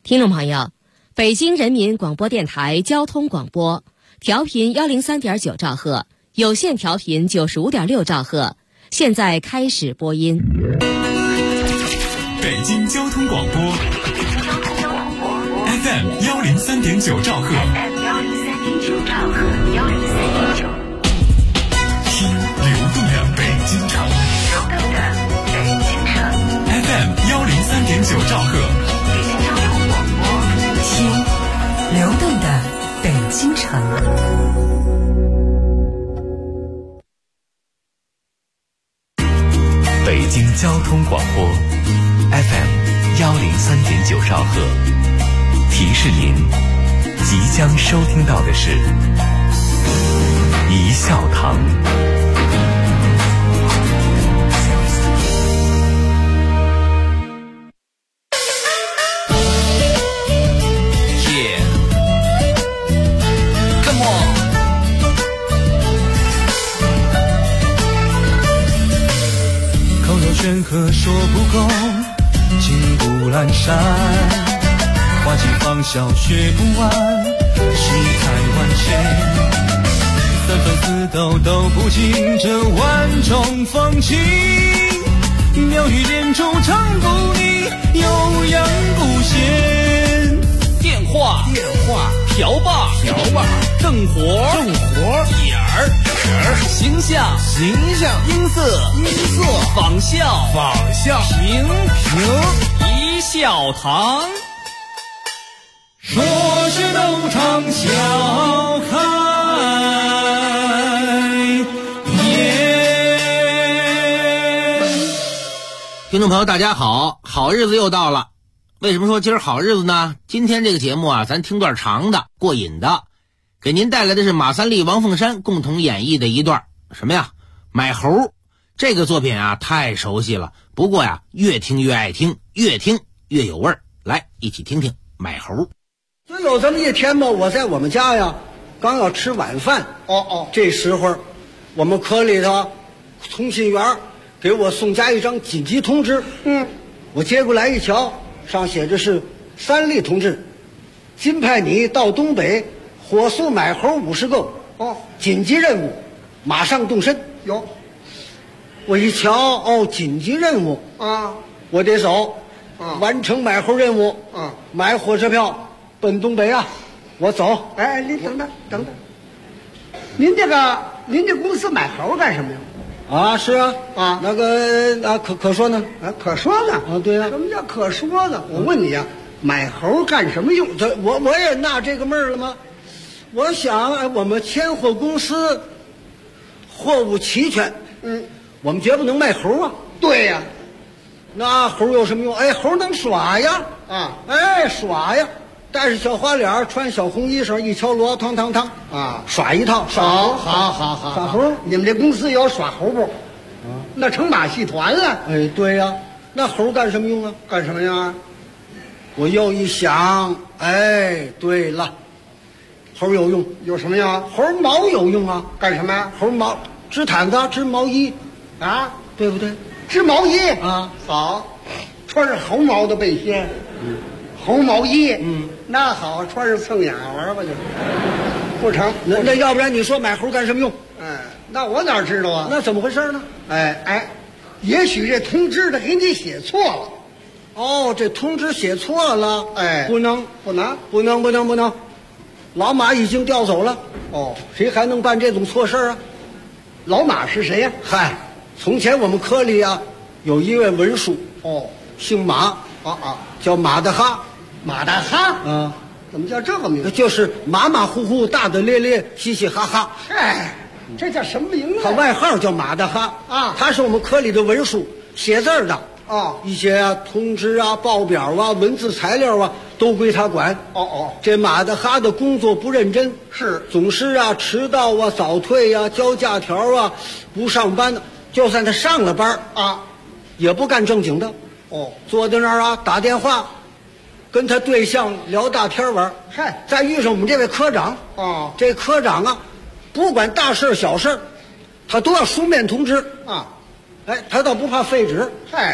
听众朋友，北京人民广播电台交通广播，调频103.9兆赫，有线调频95.6兆赫，现在开始播音。 北京交通广播 FM 103.9兆赫，听流动的北京城，FM 103.9兆赫， 听流动的北京城。 北京交通广播 FM 103.9兆赫，提示您即将收听到的是一笑堂。 劝和说不够，情不阑珊，花季芳笑学不完，世态万千，三分四斗都不尽这万种风情，妙语连珠唱不腻，悠扬不闲。 电话瓢把正活点儿形象音色仿效平一笑堂， 说是都唱笑开颜。 听众朋友大家好，好日子又到了。为什么说今儿好日子呢？今天这个节目啊，咱听段长的过瘾的，给您带来的是马三立、王凤山共同演绎的一段什么呀？买猴。这个作品啊太熟悉了，不过呀越听越爱听，越听越有味儿。来，一起听听买猴。 就有这么一天嘛，我在我们家呀，刚要吃晚饭。这时候我们科里头通信员给我送家一张紧急通知。我接过来一瞧，上写着是三立同志，今派你到东北火速买猴50个。紧急任务，马上动身。我一瞧，紧急任务啊，我得走，完成买猴任务，买火车票奔东北啊，我走。 哎，您等等，您这公司买猴干什么呀？ 啊，是啊，那个啊，可说呢， 可说呢， 对呀。 什么叫可说呢？我问你啊，买猴干什么用？ 我也纳这个闷儿了吗？我想，我们千货公司货物齐全，我们绝不能卖猴啊。 对呀， 那猴有什么用？哎，猴能耍呀，耍呀，戴着小花脸，穿小红衣裳，一敲锣，汤汤汤啊，耍一套。 好，耍猴。你们这公司有耍猴不？那成马戏团了。 哎，对呀，那猴干什么用啊？ 干什么呀？ 我又一想，哎，对了，猴有用。 有什么呀？ 猴毛有用啊。 干什么呀？ 猴毛织毯子，织毛衣啊，对不对？ 织毛衣啊， 好，穿着猴毛的背心，猴毛衣，那好，穿着蹭眼玩吧，就是不成。 那要不然你说买猴干什么用？ 那我哪知道啊？ 那怎么回事呢？ 也许这通知的给你写错了。 这通知写错了。不能，老马已经调走了。谁还能办这种错事啊？ 老马是谁呀？ 从前我们科里啊有一位文书，姓马，叫马大哈。 马大哈？怎么叫这个名字？ 就是马马虎虎，大大咧咧，嘻嘻哈哈。 这叫什么名字？ 他外号叫马大哈啊，他是我们科里的文书，写字儿的。一些通知啊、报表啊、文字材料啊，都归他管。这马大哈的工作不认真，总是迟到啊、早退啊、交假条啊、不上班的。就算他上了班也不干正经的。坐在那儿打电话，跟他对象聊大天玩。再遇上我们这位科长，这科长不管大事小事，他都要书面通知。他倒不怕废纸。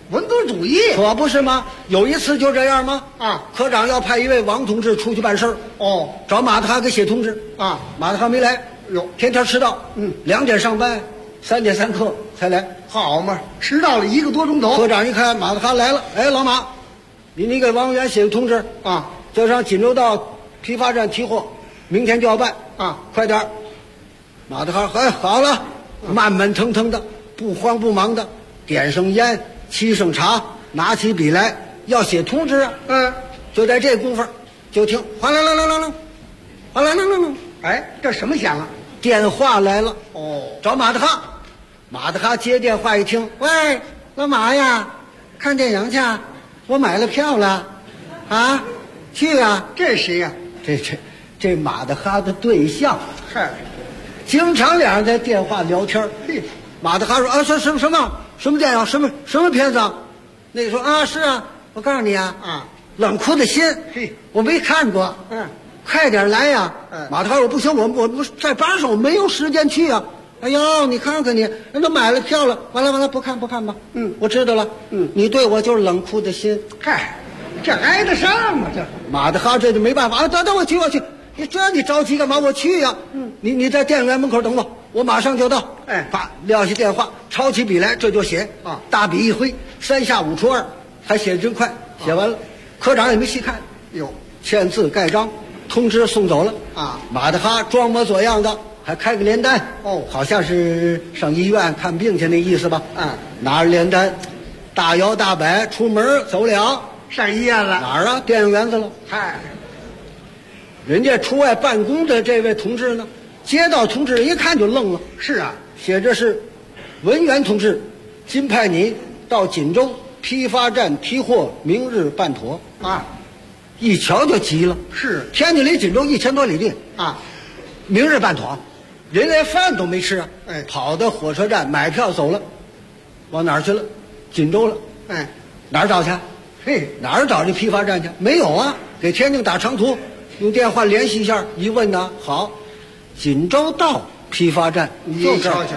文革主义可不是吗？有一次就这样吗？ 啊， 科长要派一位王同志出去办事儿， 哦， 找马德哈给写通知啊， 马德哈没来， 哟， 天天迟到，2点上班，3点3刻才来， 好嘛，迟到了1个多钟头。 科长一看马德哈来了，哎，老马，你给王源写个通知啊， 就上锦州道批发站提货，明天就要办啊， 快点儿。马德哈，哎，好了，慢慢腾腾的，不慌不忙的，点上烟，沏上茶，拿起笔来要写通知啊。就在这功夫，就听哗啦啦啦啦啦，哗啦啦啦啦， 哎，这什么响啊？ 电话来了。 哦， 找马德哈。马德哈接电话一听，喂，老马呀，看电影去，我买了票了，啊，去呀。 这谁呀？ 这马德哈的对象。 嗨， 经常两人在电话聊天。 嘿， 马德哈说啊，什么电影，什么片子啊？那个说啊，是啊，我告诉你啊，冷酷的心， 嘿， 我没看过，快点来呀！马德哈说不行，我不在班上，我没有时间去啊。哎呦，你看看你，人都买了票了，完了，不看吧。我知道了。你对我就是冷酷的心。 嗨，这挨得上吗？这马德哈这就没办法啊！等我去。你着急干嘛？我去呀！你在电影院门口等我马上就到。 哎， 啪，撂下电话，抄起笔来，这就写啊！大笔一挥，3下5除2，还写得真快。写完了，科长也没细看， 哟， 签字盖章，通知送走了啊！ 马德哈装模作样的，还开个联单，好像是上医院看病去那意思吧？拿着联单，大摇大摆出门走了， 上医院了。 哪儿啊？电影院子了。 嗨。 人家出外办公的这位同志呢，接到通知一看就愣了。 是啊， 写着是文员同志，今派你到锦州批发站提货，明日办妥啊！ 一瞧就急了。 是， 天津离锦州1000多里地啊， 明日办妥，人连饭都没吃啊！ 哎， 跑到火车站买票走了，往哪儿去了？锦州了。 哎， 哪儿找去？ 嘿， 哪儿找这批发站去？没有啊！给天津打长途。用电话联系一下，一问呢，好，锦州道批发站， 就这儿，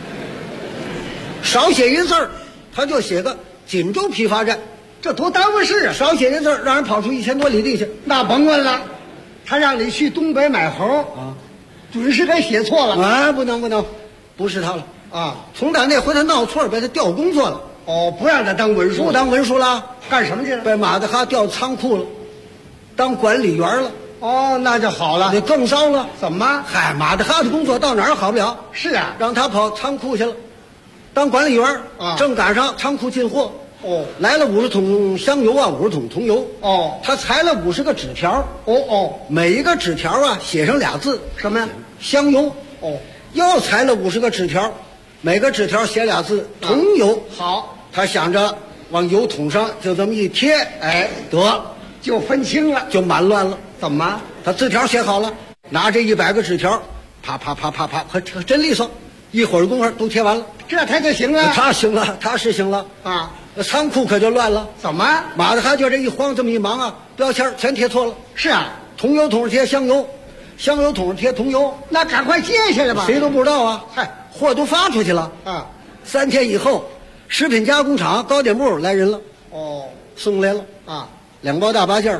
少写一字儿，他就写个锦州批发站， 这多耽误事啊！ 少写一字儿，让人跑出1000多里地去， 那甭问了，他让你去东北买猴啊，准是给写错了啊！不能，不是他了啊！ 从打那回他闹错，被他调工作了。 哦，不让他当文书， 不当文书了， 干什么去了？ 被马德哈调仓库了，当管理员了。 哦，那就好了。 那更糟了， 怎么？ 嗨，马德哈的工作到哪儿好不了？ 是啊， 让他跑仓库去了，当管理员啊。 正赶上仓库进货，来了50桶香油啊，50桶桐油。他裁了50个纸条。每一个纸条啊写上俩字， 什么呀？ 香油。又裁了50个纸条，每个纸条写俩字，桐油。 好， 他想着往油桶上就这么一贴，哎，得就分清了， 就满乱了。 怎么？ 他字条写好了，拿这100个纸条，啪，可真利索，一会儿功夫都贴完了， 这他就行了。 他行了，他是行了啊！ 仓库可就乱了。 怎么？ 马德哈就这一慌，这么一忙啊，标签全贴错了。 是啊， 桐油桶上贴香油，香油桶上贴桐油， 那赶快接下来吧。 谁都不知道啊！ 嗨， 货都发出去了啊。 3天以后，食品加工厂糕点部来人了。送来了啊 ，2包大八件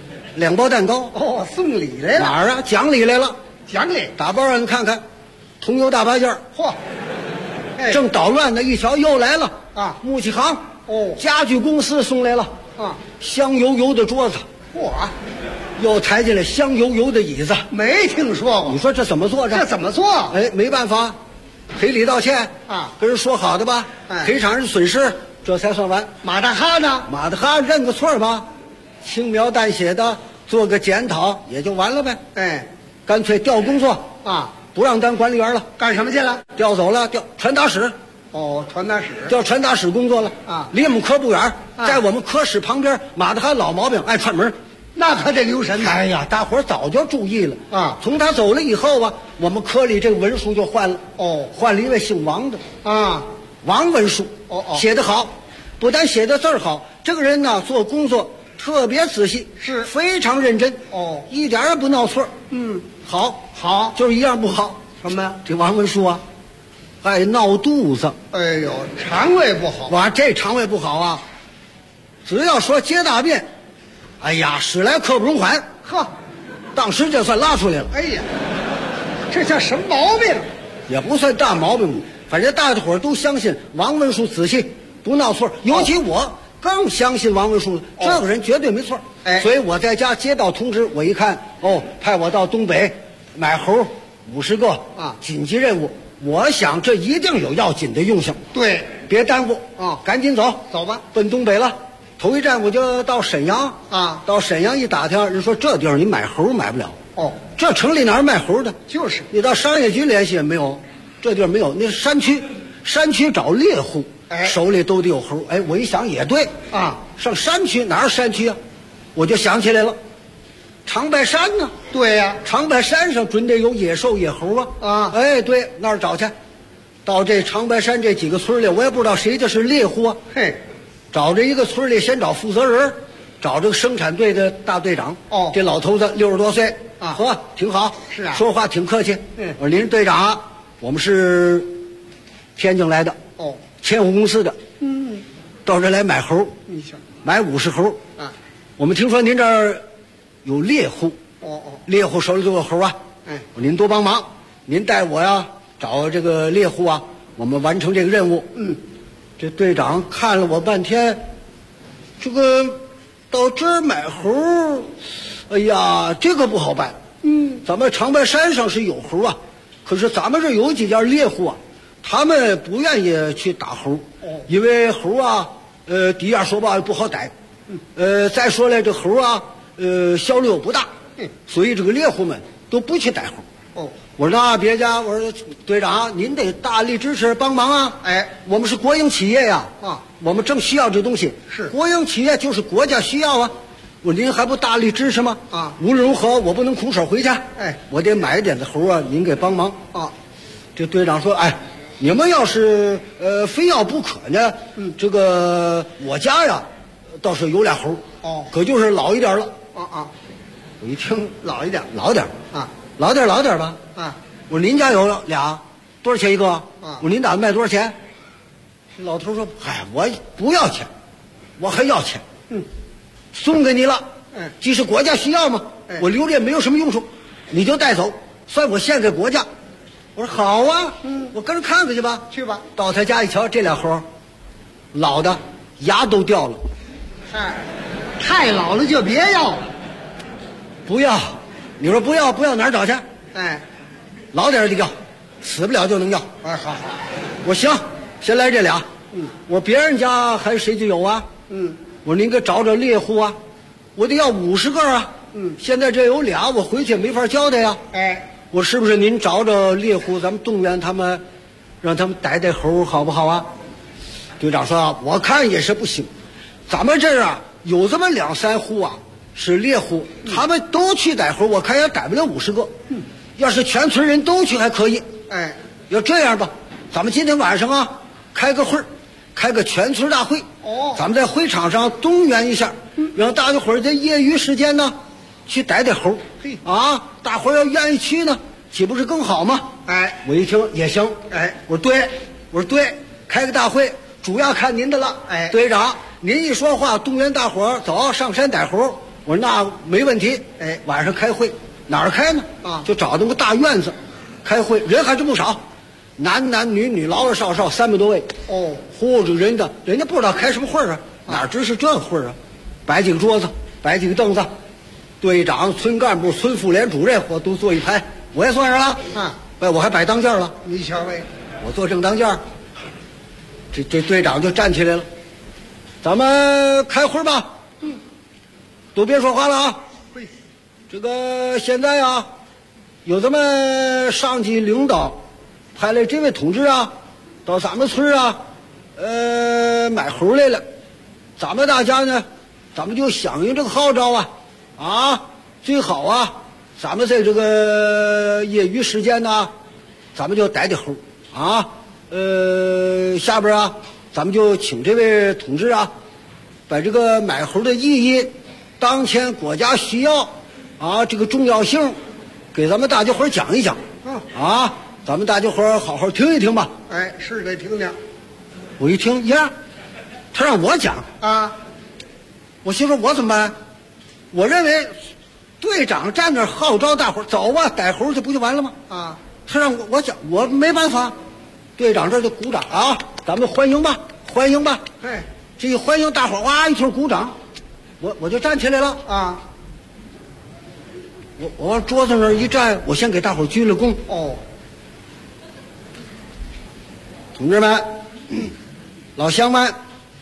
，2包蛋糕。 送礼来了。 哪儿啊？讲理来了。 讲理。 打包让你看看，桐油大八件。 嚯！ 正捣乱的，一瞧又来了啊！ 木器行家具公司送来了啊， 香油油的桌子。 嚯！ 又抬进来香油油的椅子。 没听说过。 你说这怎么做着？ 这怎么做？ 哎，没办法，赔礼道歉啊， 跟人说好的吧，赔偿人损失，这才算完。 马大哈呢？ 马大哈认个错吧，轻描淡写的做个检讨也就完了呗。 哎， 干脆调工作啊， 不让当管理员了。 干什么去了？ 调走了，调传达室。 传达室。 调传达室工作了啊， 离我们科不远，在我们科室旁边。马大哈老毛病，爱串门。 那可得留神。 哎呀，大伙儿早就注意了啊。 从他走了以后啊，我们科里这个文书就换了。换了一位姓王的啊， 王文书。写得好，不但写的字儿好，这个人呢做工作特别仔细， 是非常认真。一点也不闹错。好，就是一样不好。 什么呀？ 这王文书啊， 爱闹肚子。 哎呦，肠胃不好。 哇，这肠胃不好啊！只要说接大便，哎呀，史来刻不容缓。 呵， 当时就算拉出来了。 哎呀，这叫什么毛病？ 也不算大毛病，反正大家伙都相信王文书仔细不闹错，尤其我更相信王文书，这个人绝对没错。 哎， 所以我在家接到通知，我一看，哦，派我到东北买猴50个啊， 紧急任务。我想这一定有要紧的用性。 对， 别耽误啊， 赶紧走， 走吧， 奔东北了。头一站我就到沈阳啊， 到沈阳一打听，人说这地方你买猴买不了。 哦， 这城里哪儿卖猴的？ 就是你到商业局联系也没有，这地儿没有。那山区找猎户， 哎， 手里都得有猴。哎，我一想也对啊， 上山区哪是山区啊？我就想起来了，长白山呢？ 对呀， 长白山上准得有野兽野猴啊！ 啊， 哎，对，那儿找去。到这长白山这几个村里，我也不知道谁就是猎户啊。 嘿， 找这一个村里，先找负责人，找这个生产队的大队长。 哦， 这老头子60多岁啊， 呵，挺好。 是啊， 说话挺客气。 嗯， 我说您队长，我们是天津来的。 哦， 千户公司的。 嗯， 到这来买猴。 你瞧， 买50猴。 啊， 我们听说您这儿有猎户。 哦， 猎户手里都有猴啊。 哎， 您多帮忙，您带我呀找这个猎户啊，我们完成这个任务。 嗯， 这队长看了我半天，这个到这儿买猴，哎呀，这个不好办。 嗯， 咱们长白山上是有猴啊，可是咱们这有几家猎户啊，他们不愿意去打猴。 哦， 因为猴啊，第一样说吧不好逮，再说了这猴啊，效率又不大，所以这个猎户们都不去逮猴。 哦， 我说那别家，我说队长您得大力支持帮忙啊！ 哎， 我们是国营企业呀， 啊， 我们正需要这东西。 是国营企业就是国家需要啊，我您还不大力支持吗？ 啊， 无论如何我不能空手回去， 哎， 我得买点子猴啊，您给帮忙啊。 这队长说，哎，你们要是非要不可呢，这个我家呀倒是有俩猴， 哦， 可就是老一点了。 啊， 我一听老一点啊，老点吧啊。 我说您家有俩，多少钱一个？ 啊， 我说您打算卖多少钱？老头说：“嗨，我不要钱，我还要钱。送给你了。既是国家需要嘛，我留着也没有什么用处，你就带走，算我献给国家。”我说好啊，我跟着看看去吧。 去吧。 到他家一瞧，这俩猴，老的牙都掉了。 嗨，太老了就别要了。 不要，你说不要哪儿找去？ 哎， 老点的要，死不了就能要。 哎，好， 我行，先来这俩。我说别人家还谁就有啊？我说您给找猎户啊，我得要50个啊。现在这有俩，我回去没法交代呀。 哎， 我是不是您找猎户，咱们动员他们，让他们逮猴好不好啊？队长说，我看也是不行，咱们这儿啊有这么2、3户啊是猎户，他们都去逮猴，我看也逮不了50个。要是全村人都去还可以。 哎， 要这样吧，咱们今天晚上啊开个会儿，开个全村大会。咱们在会场上动员一下，让大家伙儿在业余时间呢去逮猴。啊，大伙儿要愿意去呢，岂不是更好吗？ 哎， 我一听也行。 哎， 我说对，开个大会，主要看您的了。 哎， 队长，您一说话，动员大伙儿走上山逮猴。我说那没问题。 哎， 晚上开会，哪儿开呢？ 啊， 就找那个大院子开会，人还是不少，男女老老少少300多位。 哦， 嚯，这人家不知道开什么会儿啊，哪知是这会儿啊？摆几个桌子，摆几个凳子，队长、村干部、村妇联主任我都坐一排，我也算上了。哎，我还摆当间了。 你瞧喂， 我坐正当间。这队长就站起来了，咱们开会吧。都别说话了啊。这个现在啊，有咱们上级领导派来这位同志啊，到咱们村啊，买猴来了。咱们大家呢，咱们就响应这个号召啊，最好啊，咱们在这个业余时间呢，咱们就逮猴啊。下边啊，咱们就请这位同志啊，把这个买猴的意义、当前国家需要啊这个重要性，给咱们大家伙讲一讲。咱咱们大家伙儿好好听一听吧。 哎，是得听听我一听呀，他让我讲， 啊。 我心说我怎么办？我认为队长站那儿号召大伙儿走吧，逮猴去不就完了吗？ 啊， 他让我讲，我没办法。队长这就鼓掌啊，咱们欢迎吧，欢迎吧。 哎， 这一欢迎，大伙儿哇一通鼓掌，我就站起来了。 啊， 我往桌子那儿一站，我先给大伙儿鞠了躬。 哦， 同志们，老乡们，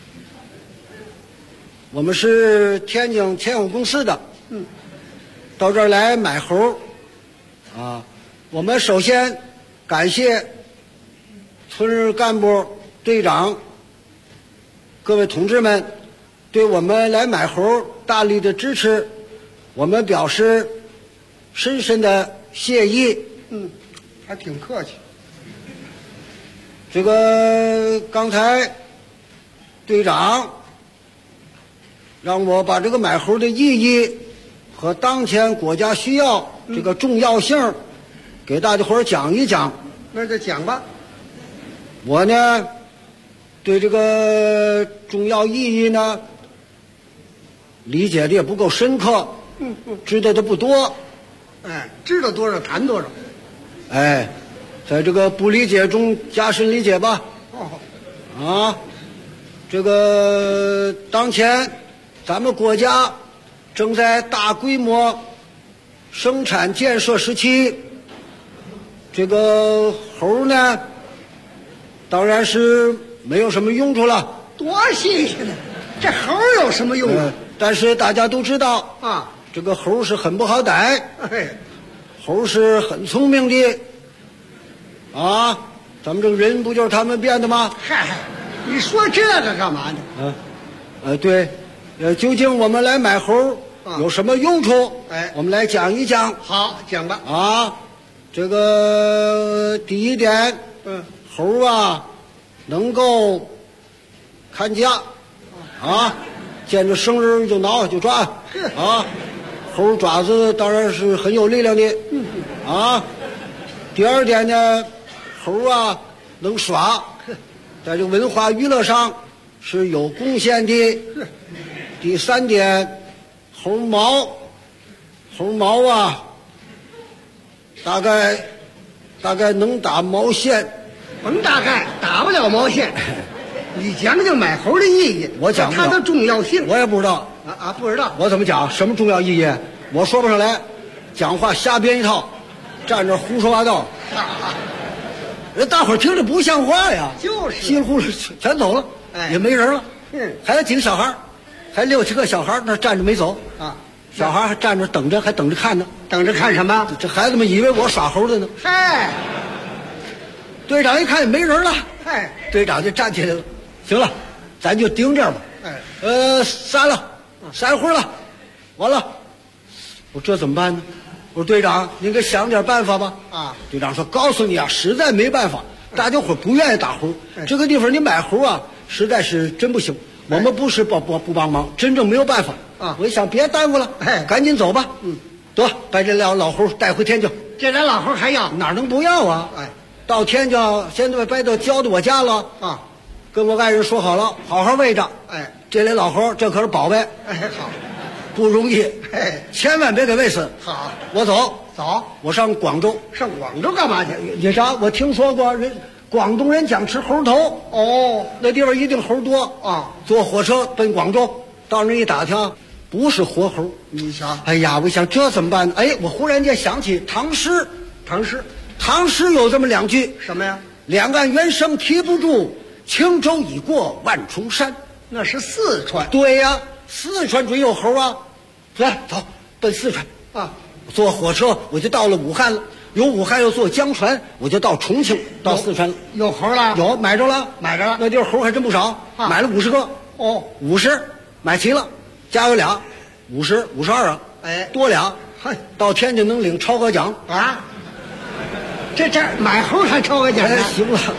我们是天津前有公司的，到这儿来买猴，啊，我们首先感谢村儿干部、队长、各位同志们对我们来买猴大力的支持，我们表示深深的谢意。 还挺客气。 这个刚才队长让我把这个买猴的意义和当前国家需要这个重要性给大家伙儿讲一讲。 那就讲吧。 我呢对这个重要意义呢理解的也不够深刻，知道的不多。 哎，知道多少谈多少。 哎，在这个不理解中加深理解吧。啊，这个当前咱们国家正在大规模生产建设时期，这个猴呢当然是没有什么用处了。 多新鲜呢！这猴有什么用啊？ 但是大家都知道啊， 这个猴是很不好逮， 哎， 猴是很聪明的啊，咱们这个人不就是他们变的吗？ 嗨，你说这个干嘛呢？ 对，究竟我们来买猴有什么用处？ 哎， 我们来讲一讲。 好，讲吧。 啊，这个第一点，猴啊能够看家啊，见着生人就挠就抓啊，猴爪子当然是很有力量的啊。第二点呢，猴啊能耍，在这个文化娱乐上是有贡献的。第三点，猴毛啊，大概能打毛线。 甭大概，打不了毛线。你讲讲买猴的意义， 我讲不了它的重要性。 我也不知道不知道。 我怎么讲？什么重要意义？我说不上来，讲话瞎编一套，站这胡说八道。人大伙儿听着不像话呀， 就是稀里糊涂全走了，也没人了。还有几个小孩，还6、7个小孩那站着没走啊。 小孩还站着等着，还等着看呢。 等着看什么？ 这孩子们以为我耍猴的呢。 嗨， 队长一看也没人了， 嗨， 队长就站起来了。行了，咱就盯这儿吧。3会儿了，完了。我这怎么办呢？我说队长，您给想点办法吧。 啊， 队长说：“告诉你啊，实在没办法，大家伙不愿意打猴，这个地方你买猴啊，实在是真不行。我们不是不帮忙，真正没有办法啊。 我一想，别耽误了，赶紧走吧。得把这俩老猴带回天津。 这俩老猴还要哪能不要啊？到天津现在把都交到我家了啊，跟我爱人说好了，好好喂着。这俩老猴这可是宝贝。 好。” 不容易，千万别给喂死。 好， 我走，我上广州。 上广州干嘛去？ 也啥？我听说过广东人讲吃猴头。 哦， 那地方一定猴多啊。坐火车奔广州，到那一打听，不是活猴。 你瞧， 哎呀，我想这怎么办呢？哎，我忽然间想起唐诗有这么2句。 什么呀？ 两岸猿声啼不住，轻舟已过万重山。 那是四川。 对呀，四川准有猴啊。来，走，奔四川啊！坐火车我就到了武汉了，由武汉又坐江船，我就到重庆，到四川了。 有猴了？ 有，买着了。那地儿猴还真不少，买了50个。 哦 ，50买齐了，家有俩，50、52啊。多俩。到天津能领超额奖啊！这买猴还超额奖？ 行了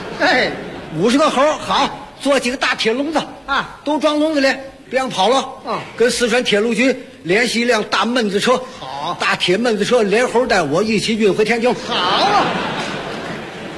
，50个猴好，做几个大铁笼子啊，都装笼子里。别让跑了啊！跟四川铁路局联系一辆大闷子车，好，大铁闷子车连猴带我一起运回天津。 好啊！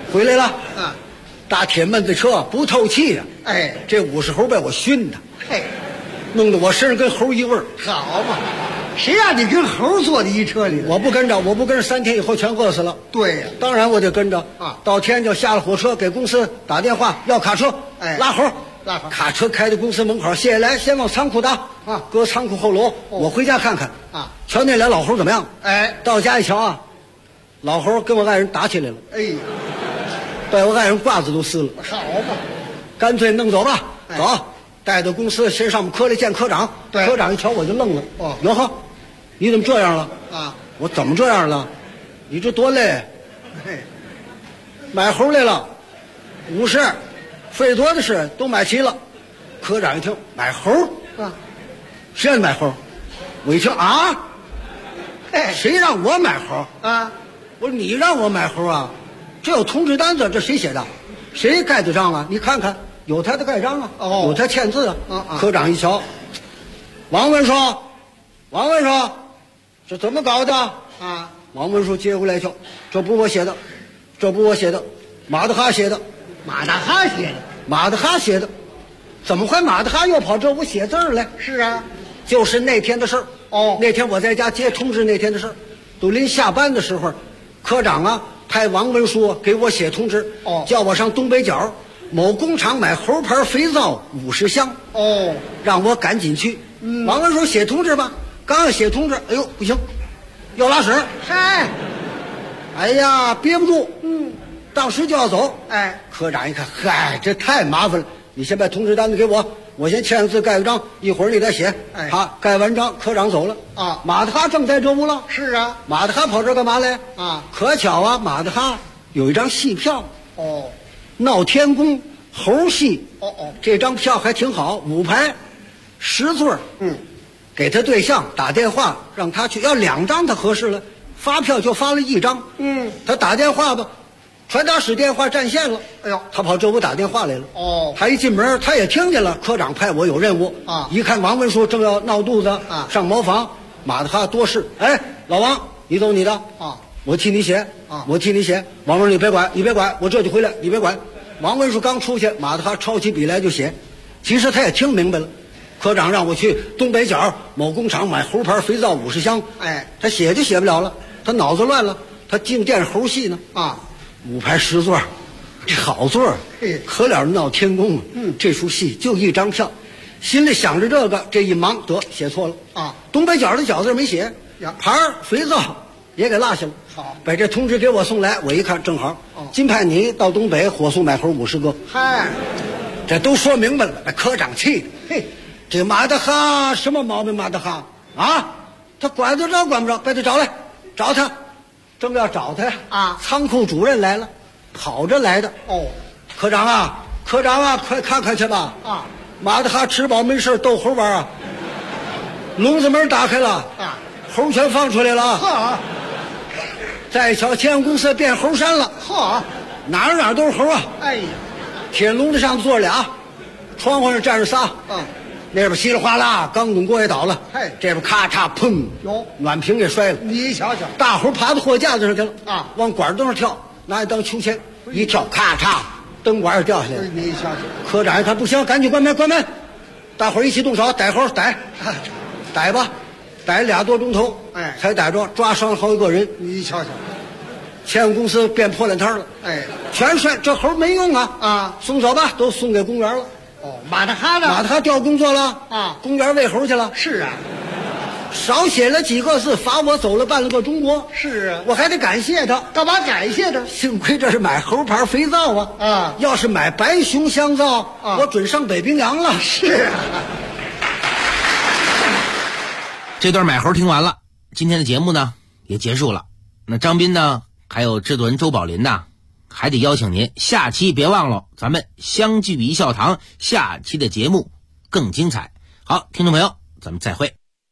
回来了啊， 大铁门子车不透气呀、 哎， 这50猴被我熏的， 嘿， 弄得我身上跟猴一味儿。 好嘛，谁让你跟猴坐在一车里的？ 我不跟着3天以后全饿死了。 对呀、 当然我得跟着啊， 到天就下了火车，给公司打电话要卡车， 哎拉猴。 拉猴卡车开到公司门口，卸下来先往仓库打啊， 搁仓库后楼。我回家看看啊， 瞧那俩老猴怎么样？ 哎， 到家一瞧啊，老猴跟我爱人打起来了， 哎呀， 把我爱人褂子都撕了。 好嘛， 干脆弄走吧， 哎走，带到公司，先上我们科里见科长。 对科长一瞧我就愣了。 哦哟呵，你怎么这样了？ 啊， 我怎么这样了？你这多累， 嘿， 买猴来了，50，费多的是，都买齐了。科长一听买猴， 啊， 谁让你买猴？我一听啊， 嘿， 谁让我买猴？ 啊， 我说你让我买猴啊？这有通知单子，这谁写的？谁盖的章啊？你看看，有他的盖章啊， 哦有他签字啊。 啊科长一瞧，王文说，这怎么搞的？ 啊， 王文书接过来一瞧，这不是我写的，这不是我写的，马德哈写的， 马大哈写的。 马德哈写的，怎么会马德哈又跑这屋写字儿来？ 是啊， 就是那天的事儿。 哦那天我在家接通知那天的事儿，都临下班的时候，科长啊派王文书给我写通知， 哦叫我上东北角某工厂买猴牌肥皂50箱， 哦， 让我赶紧去。王文书写通知吧，刚要写通知，哎呦不行，要拉屎， 嗨， 哎呀憋不住，当时就要走。 哎， 科长一看，嗨，这太麻烦了，你先把通知单子给我先签个字盖个章，一会儿你再写。 哎好，盖完章，科长走了啊马德哈正在这屋了。 是啊， 马德哈跑这儿干嘛来？ 啊， 可巧啊，马德哈有一张戏票， 哦， 闹天宫猴戏。 哦， 这张票还挺好，5排，10座。给他对象打电话让他去，要2张他合适了，发票就发了1张。他打电话吧，传达室电话占线了。 哎呦， 他跑这屋打电话来了。 哦他一进门，他也听见了，科长派我有任务啊一看王文书正要闹肚子啊上茅房，马德哈多事。哎，老王，你走你的啊， 我替你写啊我替你写。王文书，你别管，我这就回来，你别管。王文书刚出去，马德哈抄起笔来就写。其实他也听明白了，科长让我去东北角某工厂买猴牌肥皂50箱。 哎， 他写就写不了了，他脑子乱了，他净惦猴戏呢。 啊 5排10座，这好座儿嘿， 可了闹天宫啊！这出戏就1张票，心里想着这个，这一忙得写错了啊！ 东北角的角字没写呀， 牌儿肥皂也给落下了。 好把这通知给我送来，我一看正好，今派你到东北火速买猴50个， 嗨， 这都说明白了。把科长气的，嘿，这马德哈什么毛病？马德哈啊，他管得着管不着？把他找来，找他。正要找他呀， 啊仓库主任来了，跑着来的。 哦， 科长啊，快看看去吧。 啊， 马德哈吃饱没事逗猴玩啊。笼子门打开了， 啊， 猴全放出来了。 呵， 再瞧千万公司变猴山了， 呵， 哪都是猴啊。 哎呀， 铁笼子上坐俩，窗户上站着仨。那边稀里哗啦，钢滚锅也倒了。 嘿这边咔嚓砰， 有暖瓶给摔了。 你瞧瞧， 大猴爬到货架子上去了啊往管灯上跳，拿一当秋千，一跳咔嚓，灯管也掉下来了。 你瞧瞧， 科长一看不行，赶紧关门，大伙儿一起动手逮猴，逮吧，逮2多钟头， 哎才逮着，抓伤了好几个人。 你瞧瞧， 千万公司变破烂摊了， 哎， 全摔，这猴没用啊！ 啊送走吧，都送给公园了。 哦，马大哈呢？ 马德哈调工作了啊公园喂猴去了。 是啊， 少写了几个字，罚我走了半个中国。 是啊， 我还得感谢他， 干嘛感谢他？ 幸亏这是买猴牌肥皂啊！ 啊要是买白熊香皂， 啊我准上北冰洋了。 是啊， 这段买猴听完了，今天的节目呢也结束了。那张斌呢，还有制作人周宝林呢，还得邀请您下期别忘了，咱们相聚一笑堂，下期的节目更精彩。好，听众朋友，咱们再会。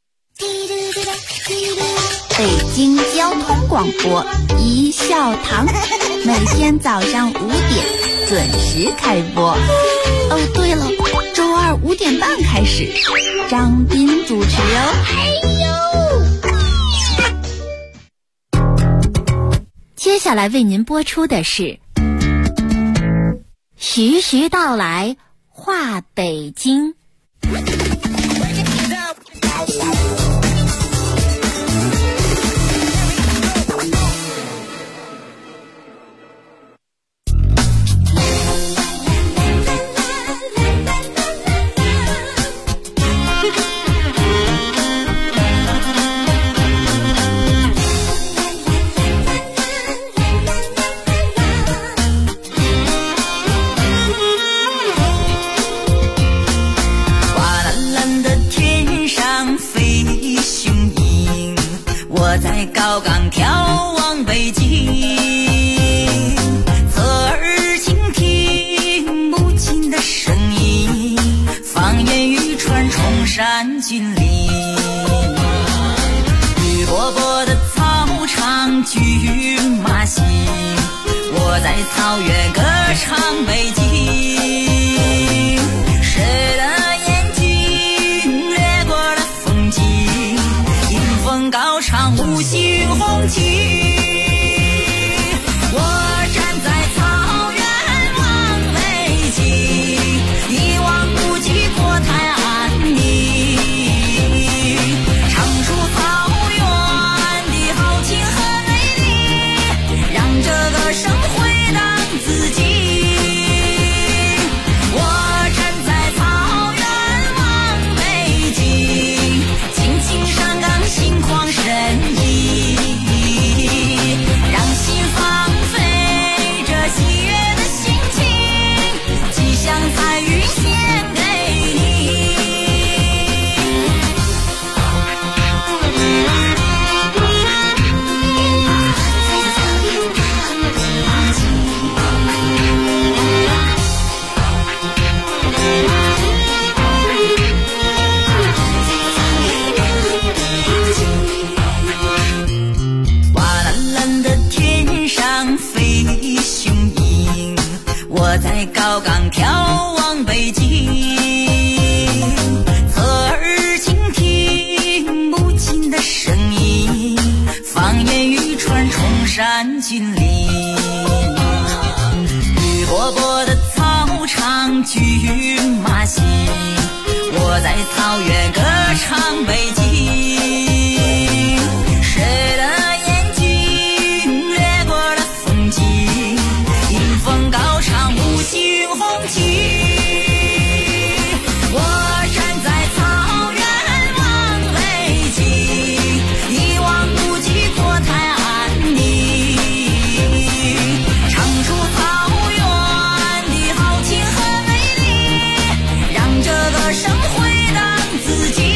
北京交通广播一笑堂，每天早上5点准时开播。哦，对了，周二5点半开始，张斌主持哦。接下来为您播出的是徐徐道来话北京。 在高岗眺望北京，侧耳倾听母亲的声音，方言语传崇山峻岭。绿波波的草场骏马行，我在草原歌唱北京。谁的眼睛掠过了风景，迎风高唱五星红旗。我站在草原望北京，一望无际国泰安宁，唱出草原的豪情和美丽，让这歌声回荡自己。我站在草原望北京，青青山岗心旷神怡，让心放飞这喜悦的心情，吉祥彩云献给你。哇蓝蓝的天上飞雄鹰，我在高岗眺望北京，侧耳倾听母亲的声音，方言语传崇山峻岭。绿波波的草场骏马行，我在草原歌唱北京。谁的眼睛掠过了风景，迎风高唱五星红旗。我站在草原望北京，一望无际国泰安宁，唱出草原的豪情和美丽，让这歌声回荡自己。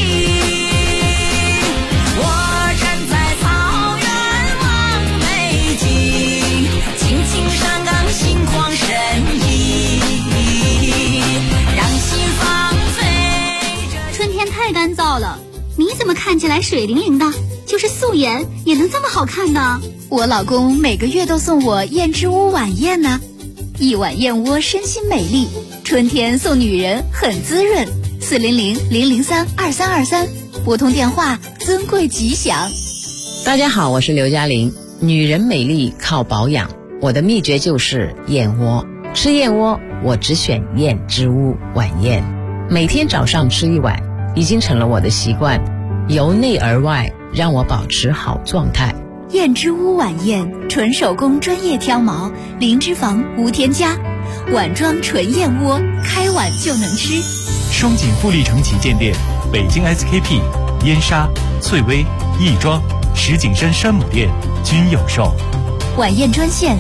我站在草原望北京，青青山岗心旷神怡，让心放飞这。 春天太干燥了，你怎么看起来水灵灵的？就是素颜也能这么好看呢？ 我老公每个月都送我燕之屋晚宴呢，一碗燕窝身心美丽，春天送女人很滋润。400-003-2323，拨通电话，尊贵吉祥。 大家好，我是刘嘉玲。女人美丽靠保养，我的秘诀就是燕窝。吃燕窝，我只选燕之屋晚宴，每天早上吃一碗，已经成了我的习惯，由内而外让我保持好状态。 燕之屋晚宴，纯手工专业挑毛，零脂肪无添加，碗装纯燕窝，开碗就能吃。 双井富力城旗舰店、北京 SKP、燕莎、翠微、亦庄、石景山山姆店均有售。 晚宴专线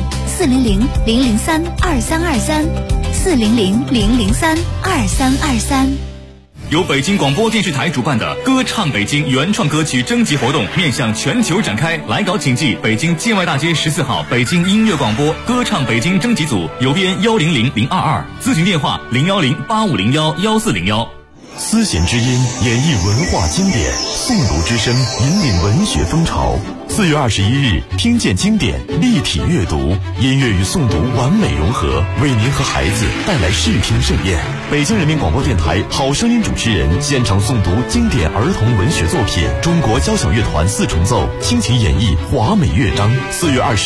400-003-2323，400-003-2323。 由北京广播电视台主办的歌唱北京原创歌曲征集活动面向全球展开，来稿请寄北京建外大街14号北京音乐广播歌唱北京征集组，邮编100022，咨询电话010-8501-1401。 丝弦之音演绎文化经典，诵读之声引领文学风潮。4月21日，听见经典，立体阅读，音乐与诵读完美融合，为您和孩子带来视听盛宴。北京人民广播电台好声音主持人现场诵读经典儿童文学作品，中国交响乐团4重奏倾情演绎华美乐章。4月20